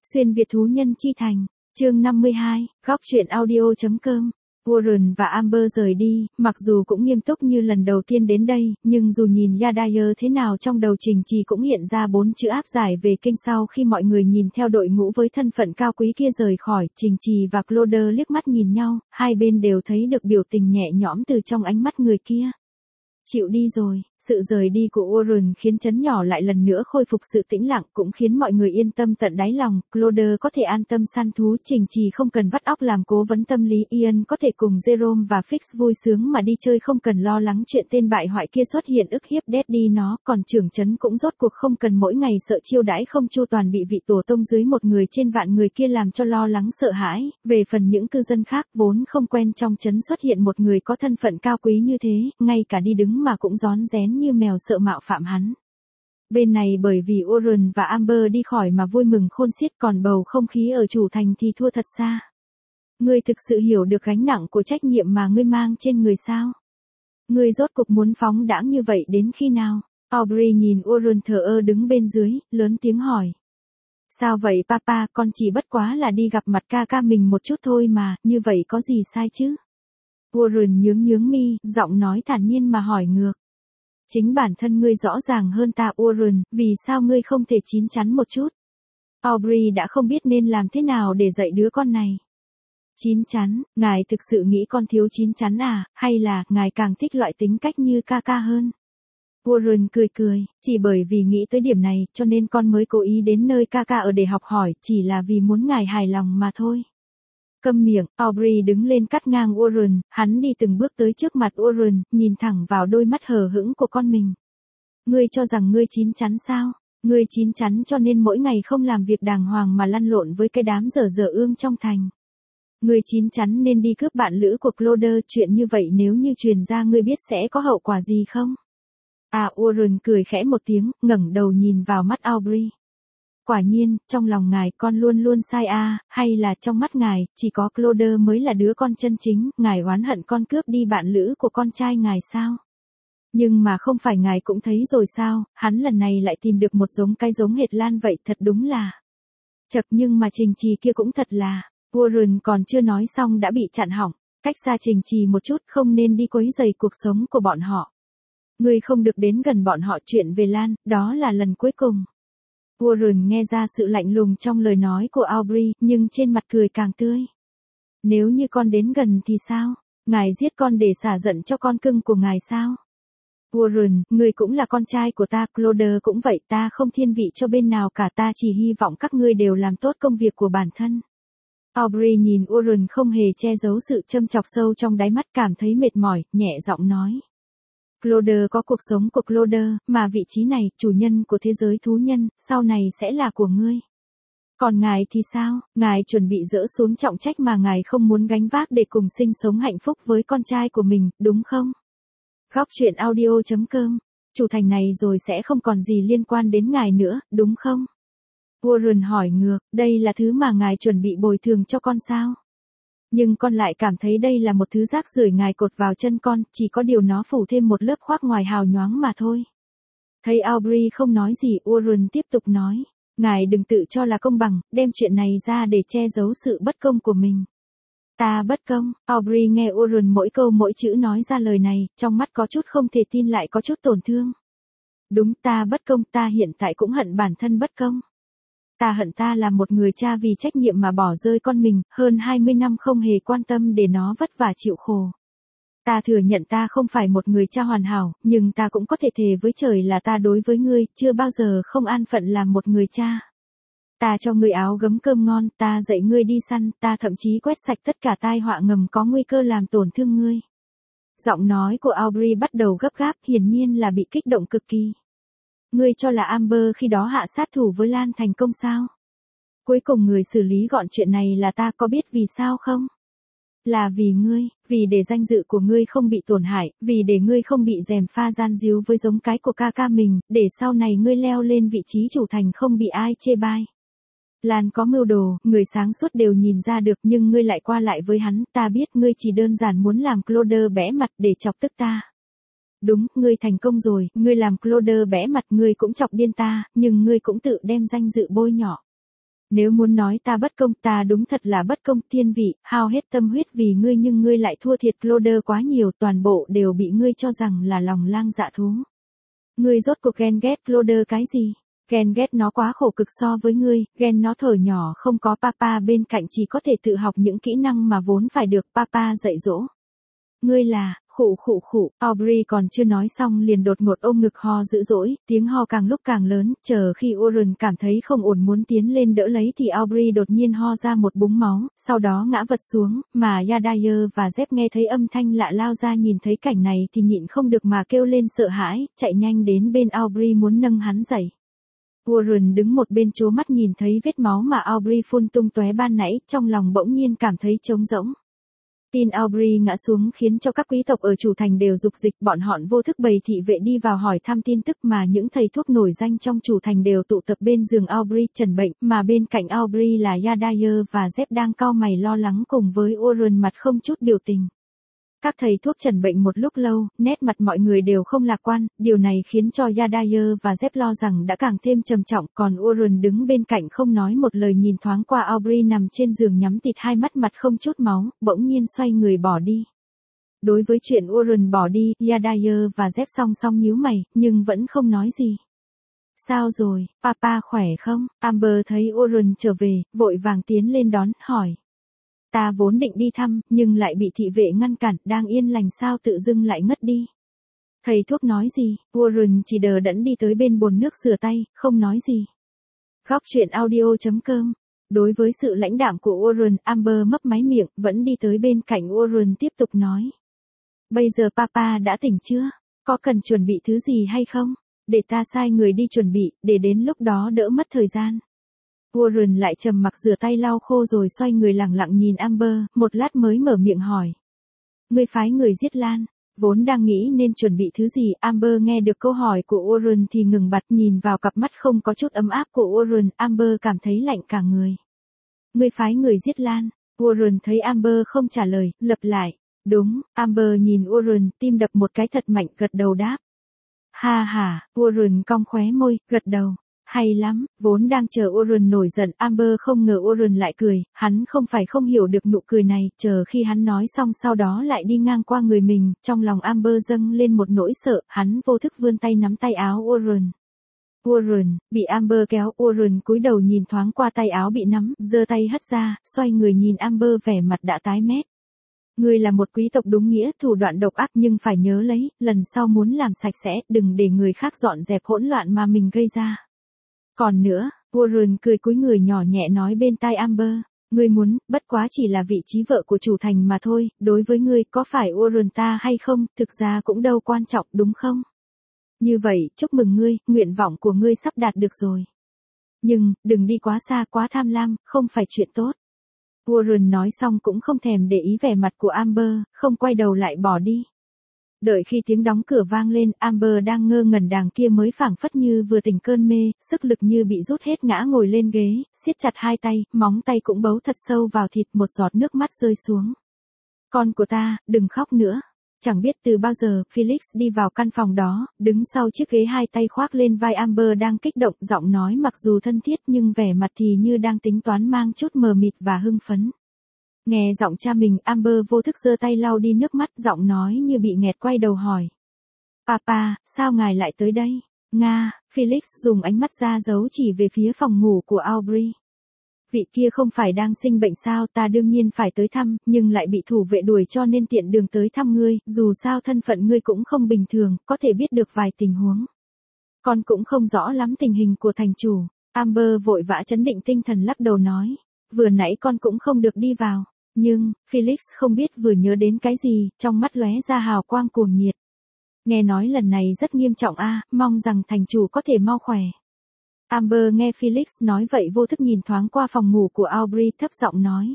Xuyên Việt thú nhân chi thành, chương 52, góc truyện audio.com. Warren và Amber rời đi, mặc dù cũng nghiêm túc như lần đầu tiên đến đây, nhưng dù nhìn Yadair thế nào trong đầu Trình Trì cũng hiện ra 4 chữ áp giải về kinh. Sau khi mọi người nhìn theo đội ngũ với thân phận cao quý kia rời khỏi, Trình Trì và Claude liếc mắt nhìn nhau, hai bên đều thấy được biểu tình nhẹ nhõm từ trong ánh mắt người kia. Chịu đi rồi, sự rời đi của Warren khiến trấn nhỏ lại lần nữa khôi phục sự tĩnh lặng, cũng khiến mọi người yên tâm tận đáy lòng. Claude có thể an tâm săn thú, Trình Trì không cần vắt óc làm cố vấn tâm lý, Ian có thể cùng Jerome và Fix vui sướng mà đi chơi không cần lo lắng chuyện tên bại hoại kia xuất hiện ức hiếp Daddy nó, còn trưởng trấn cũng rốt cuộc không cần mỗi ngày sợ chiêu đãi không chu toàn bị vị tổ tông dưới một người trên vạn người kia làm cho lo lắng sợ hãi. Về phần những cư dân khác vốn không quen trong trấn xuất hiện một người có thân phận cao quý như thế, ngay cả đi đứng mà cũng rón rén như mèo sợ mạo phạm hắn. Bên này bởi vì Warren và Amber đi khỏi mà vui mừng khôn xiết, còn bầu không khí ở chủ thành thì thua thật xa. Ngươi thực sự hiểu được gánh nặng của trách nhiệm mà ngươi mang trên người sao? Ngươi rốt cục muốn phóng đãng như vậy đến khi nào? Aubrey nhìn Warren thờ ơ đứng bên dưới, lớn tiếng hỏi. Sao vậy papa, con chỉ bất quá là đi gặp mặt ca ca mình một chút thôi mà, như vậy có gì sai chứ? Warren nhướng mi, giọng nói thản nhiên mà hỏi ngược. Chính bản thân ngươi rõ ràng hơn ta Warren, vì sao ngươi không thể chín chắn một chút? Aubrey đã không biết nên làm thế nào để dạy đứa con này. Chín chắn, ngài thực sự nghĩ con thiếu chín chắn à, hay là ngài càng thích loại tính cách như ca ca hơn? Warren cười, chỉ bởi vì nghĩ tới điểm này cho nên con mới cố ý đến nơi ca ca ở để học hỏi, chỉ là vì muốn ngài hài lòng mà thôi. Câm miệng, Aubrey đứng lên cắt ngang Warren, hắn đi từng bước tới trước mặt Warren, nhìn thẳng vào đôi mắt hờ hững của con mình. Ngươi cho rằng ngươi chín chắn sao? Ngươi chín chắn cho nên mỗi ngày không làm việc đàng hoàng mà lăn lộn với cái đám dở ương trong thành. Ngươi chín chắn nên đi cướp bạn lữ của Claude, chuyện như vậy nếu như truyền ra ngươi biết sẽ có hậu quả gì không? À, Warren cười khẽ một tiếng, ngẩng đầu nhìn vào mắt Aubrey. Quả nhiên, trong lòng ngài con luôn luôn sai à, hay là trong mắt ngài, chỉ có Claude mới là đứa con chân chính, ngài oán hận con cướp đi bạn lữ của con trai ngài sao? Nhưng mà không phải ngài cũng thấy rồi sao, hắn lần này lại tìm được một cái giống hệt Lan vậy, thật đúng là. Chật, nhưng mà Trình Trì kia cũng thật là, Warren còn chưa nói xong đã bị chặn hỏng, cách xa Trình Trì một chút, không nên đi quấy rầy cuộc sống của bọn họ. Ngươi không được đến gần bọn họ, chuyện về Lan, đó là lần cuối cùng. Warren nghe ra sự lạnh lùng trong lời nói của Aubrey, nhưng trên mặt cười càng tươi. Nếu như con đến gần thì sao? Ngài giết con để xả giận cho con cưng của ngài sao? Warren, ngươi cũng là con trai của ta, Claude cũng vậy, ta không thiên vị cho bên nào cả, ta chỉ hy vọng các ngươi đều làm tốt công việc của bản thân. Aubrey nhìn Warren không hề che giấu sự châm chọc sâu trong đáy mắt, cảm thấy mệt mỏi, nhẹ giọng nói. Claude có cuộc sống của Claude, mà vị trí này, chủ nhân của thế giới thú nhân, sau này sẽ là của ngươi. Còn ngài thì sao, ngài chuẩn bị dỡ xuống trọng trách mà ngài không muốn gánh vác để cùng sinh sống hạnh phúc với con trai của mình, đúng không? Góc truyện audio.com, chủ thành này rồi sẽ không còn gì liên quan đến ngài nữa, đúng không? Warren hỏi ngược, đây là thứ mà ngài chuẩn bị bồi thường cho con sao? Nhưng con lại cảm thấy đây là một thứ rác rưởi ngài cột vào chân con, chỉ có điều nó phủ thêm một lớp khoác ngoài hào nhoáng mà thôi. Thấy Aubrey không nói gì, Warren tiếp tục nói, ngài đừng tự cho là công bằng, đem chuyện này ra để che giấu sự bất công của mình. Ta bất công, Aubrey nghe Warren mỗi câu mỗi chữ nói ra lời này, trong mắt có chút không thể tin lại có chút tổn thương. Đúng, ta bất công, ta hiện tại cũng hận bản thân bất công. Ta hận ta là một người cha vì trách nhiệm mà bỏ rơi con mình, hơn 20 năm không hề quan tâm để nó vất vả chịu khổ. Ta thừa nhận ta không phải một người cha hoàn hảo, nhưng ta cũng có thể thề với trời là ta đối với ngươi, chưa bao giờ không an phận làm một người cha. Ta cho ngươi áo gấm cơm ngon, ta dạy ngươi đi săn, ta thậm chí quét sạch tất cả tai họa ngầm có nguy cơ làm tổn thương ngươi. Giọng nói của Aubrey bắt đầu gấp gáp, hiển nhiên là bị kích động cực kỳ. Ngươi cho là Amber khi đó hạ sát thủ với Lan thành công sao? Cuối cùng người xử lý gọn chuyện này là ta, có biết vì sao không? Là vì ngươi, vì để danh dự của ngươi không bị tổn hại, vì để ngươi không bị gièm pha gian díu với giống cái của ca ca mình, để sau này ngươi leo lên vị trí chủ thành không bị ai chê bai. Lan có mưu đồ, người sáng suốt đều nhìn ra được, nhưng ngươi lại qua lại với hắn, ta biết ngươi chỉ đơn giản muốn làm Claude bẽ mặt để chọc tức ta. Đúng, ngươi thành công rồi, ngươi làm Claude bẽ mặt, ngươi cũng chọc điên ta, nhưng ngươi cũng tự đem danh dự bôi nhọ. Nếu muốn nói ta bất công, ta đúng thật là bất công, thiên vị, hao hết tâm huyết vì ngươi nhưng ngươi lại thua thiệt Cloder quá nhiều, toàn bộ đều bị ngươi cho rằng là lòng lang dạ thú. Ngươi rốt cuộc ghen ghét Cloder cái gì? Ghen ghét nó quá khổ cực so với ngươi, ghen nó thở nhỏ không có papa bên cạnh chỉ có thể tự học những kỹ năng mà vốn phải được papa dạy dỗ. Ngươi là, khụ, Aubrey còn chưa nói xong liền đột ngột ôm ngực ho dữ dỗi, tiếng ho càng lúc càng lớn, chờ khi Warren cảm thấy không ổn muốn tiến lên đỡ lấy thì Aubrey đột nhiên ho ra một búng máu, sau đó ngã vật xuống, mà Yadair và Zep nghe thấy âm thanh lạ lao ra nhìn thấy cảnh này thì nhịn không được mà kêu lên sợ hãi, chạy nhanh đến bên Aubrey muốn nâng hắn dậy. Warren đứng một bên trố mắt nhìn thấy vết máu mà Aubrey phun tung tóe ban nãy, trong lòng bỗng nhiên cảm thấy trống rỗng. Tin Aubrey ngã xuống khiến cho các quý tộc ở chủ thành đều dục dịch, bọn họ vô thức bày thị vệ đi vào hỏi thăm tin tức mà những thầy thuốc nổi danh trong chủ thành đều tụ tập bên giường Aubrey trần bệnh, mà bên cạnh Aubrey là Yadair và Zep đang cau mày lo lắng cùng với Warren mặt không chút biểu tình. Các thầy thuốc trần bệnh một lúc lâu, nét mặt mọi người đều không lạc quan, điều này khiến cho Yadair và Zep lo rằng đã càng thêm trầm trọng, còn Warren đứng bên cạnh không nói một lời nhìn thoáng qua Aubrey nằm trên giường nhắm tịt hai mắt mặt không chút máu, bỗng nhiên xoay người bỏ đi. Đối với chuyện Warren bỏ đi, Yadair và Zep song song nhíu mày, nhưng vẫn không nói gì. Sao rồi, papa khỏe không? Amber thấy Warren trở về, vội vàng tiến lên đón, hỏi. Ta vốn định đi thăm, nhưng lại bị thị vệ ngăn cản, đang yên lành sao tự dưng lại ngất đi. Thầy thuốc nói gì, Warren chỉ đờ đẫn đi tới bên bồn nước rửa tay, không nói gì. Góc chuyện audio.com. Đối với sự lãnh đạm của Warren, Amber mấp máy miệng, vẫn đi tới bên cạnh Warren tiếp tục nói. Bây giờ papa đã tỉnh chưa? Có cần chuẩn bị thứ gì hay không? Để ta sai người đi chuẩn bị, để đến lúc đó đỡ mất thời gian. Warren lại trầm mặc rửa tay lau khô rồi xoay người lẳng lặng nhìn Amber, một lát mới mở miệng hỏi. Ngươi phái người giết Lan, vốn đang nghĩ nên chuẩn bị thứ gì, Amber nghe được câu hỏi của Warren thì ngừng bặt nhìn vào cặp mắt không có chút ấm áp của Warren, Amber cảm thấy lạnh cả người. Ngươi phái người giết Lan, Warren thấy Amber không trả lời, lặp lại. Đúng, Amber nhìn Warren, tim đập một cái thật mạnh, gật đầu đáp. Ha ha, Warren cong khóe môi, gật đầu. Hay lắm, vốn đang chờ Warren nổi giận, Amber không ngờ Warren lại cười, hắn không phải không hiểu được nụ cười này, chờ khi hắn nói xong sau đó lại đi ngang qua người mình, trong lòng Amber dâng lên một nỗi sợ, hắn vô thức vươn tay nắm tay áo Warren. Warren, bị Amber kéo, Warren cúi đầu nhìn thoáng qua tay áo bị nắm, giơ tay hất ra, xoay người nhìn Amber vẻ mặt đã tái mét. Ngươi là một quý tộc đúng nghĩa, thủ đoạn độc ác nhưng phải nhớ lấy, lần sau muốn làm sạch sẽ, đừng để người khác dọn dẹp hỗn loạn mà mình gây ra. Còn nữa, Warren cười cúi người nhỏ nhẹ nói bên tai Amber, ngươi muốn, bất quá chỉ là vị trí vợ của chủ thành mà thôi, đối với ngươi có phải Warren ta hay không, thực ra cũng đâu quan trọng đúng không? Như vậy, chúc mừng ngươi, nguyện vọng của ngươi sắp đạt được rồi. Nhưng, đừng đi quá xa quá tham lam, không phải chuyện tốt. Warren nói xong cũng không thèm để ý vẻ mặt của Amber, không quay đầu lại bỏ đi. Đợi khi tiếng đóng cửa vang lên, Amber đang ngơ ngẩn đàng kia mới phảng phất như vừa tỉnh cơn mê, sức lực như bị rút hết ngã ngồi lên ghế, siết chặt hai tay, móng tay cũng bấu thật sâu vào thịt, một giọt nước mắt rơi xuống. Con của ta, đừng khóc nữa. Chẳng biết từ bao giờ, Felix đi vào căn phòng đó, đứng sau chiếc ghế hai tay khoác lên vai Amber đang kích động, giọng nói mặc dù thân thiết nhưng vẻ mặt thì như đang tính toán mang chút mờ mịt và hưng phấn. Nghe giọng cha mình, Amber vô thức giơ tay lau đi nước mắt, giọng nói như bị nghẹt, quay đầu hỏi. Papa, sao ngài lại tới đây? Nga, Felix dùng ánh mắt ra dấu chỉ về phía phòng ngủ của Aubrey. Vị kia không phải đang sinh bệnh sao, ta đương nhiên phải tới thăm, nhưng lại bị thủ vệ đuổi cho nên tiện đường tới thăm ngươi, dù sao thân phận ngươi cũng không bình thường, có thể biết được vài tình huống. Con cũng không rõ lắm tình hình của thành chủ. Amber vội vã trấn định tinh thần lắc đầu nói. Vừa nãy con cũng không được đi vào. Nhưng, Felix không biết vừa nhớ đến cái gì, trong mắt lóe ra hào quang cuồng nhiệt. Nghe nói lần này rất nghiêm trọng mong rằng thành chủ có thể mau khỏe. Amber nghe Felix nói vậy vô thức nhìn thoáng qua phòng ngủ của Aubrey, thấp giọng nói.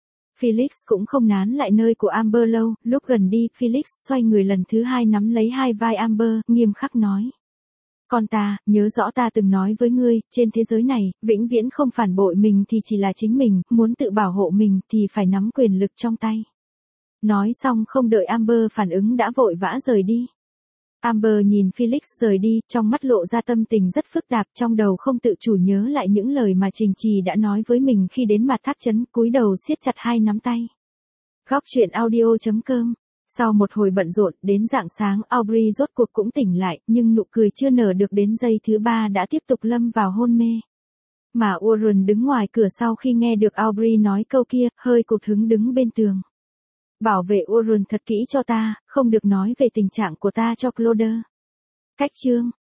Felix cũng không nán lại nơi của Amber lâu, lúc gần đi, Felix xoay người lần thứ hai nắm lấy hai vai Amber, nghiêm khắc nói. Con ta, nhớ rõ ta từng nói với ngươi, trên thế giới này, vĩnh viễn không phản bội mình thì chỉ là chính mình, muốn tự bảo hộ mình thì phải nắm quyền lực trong tay. Nói xong không đợi Amber phản ứng đã vội vã rời đi. Amber nhìn Felix rời đi, trong mắt lộ ra tâm tình rất phức tạp, trong đầu không tự chủ nhớ lại những lời mà Trình Trì đã nói với mình khi đến mặt thác trấn, cúi đầu siết chặt hai nắm tay. Góc truyện audio.com. Sau một hồi bận rộn, đến rạng sáng Aubrey rốt cuộc cũng tỉnh lại, nhưng nụ cười chưa nở được đến giây thứ 3 đã tiếp tục lâm vào hôn mê. Mà Warren đứng ngoài cửa sau khi nghe được Aubrey nói câu kia, hơi cụt hứng đứng bên tường. Bảo vệ Warren thật kỹ cho ta, không được nói về tình trạng của ta cho Claude. Cách chương.